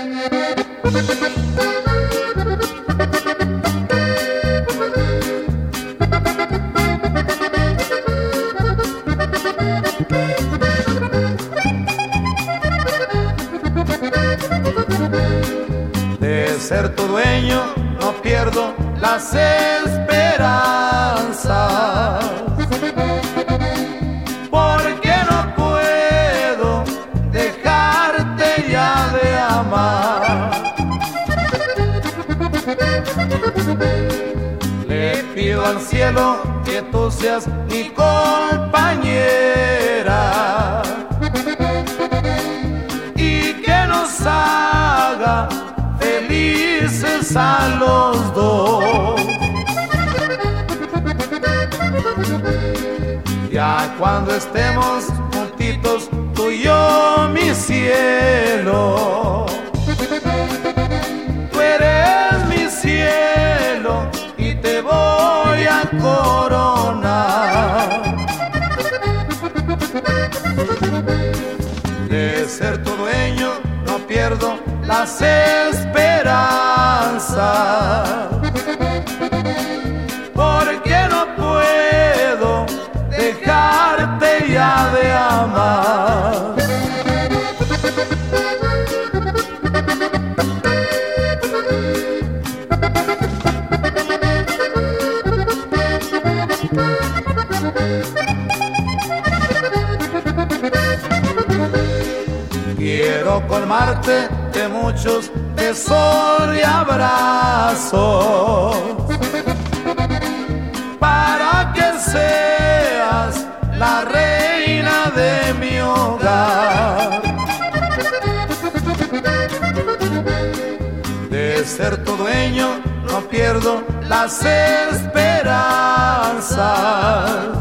De ser tu dueño no pierdo las esperanzas, porque no puedo dejarte ya de amar. Le pido al cielo que tú seas mi compañera y que nos haga felices a los dos. Ya cuando estemos juntitos tú y yo, mi cielo, tú eres mi cielo y te voy a coronar. De ser tu dueño no pierdo las esperanzas, porque no puedo dejarte ya de amar. Quiero colmarte de muchos besos y abrazos para que seas la reina de mi hogar. De ser tu dueño no pierdo las esperanzas,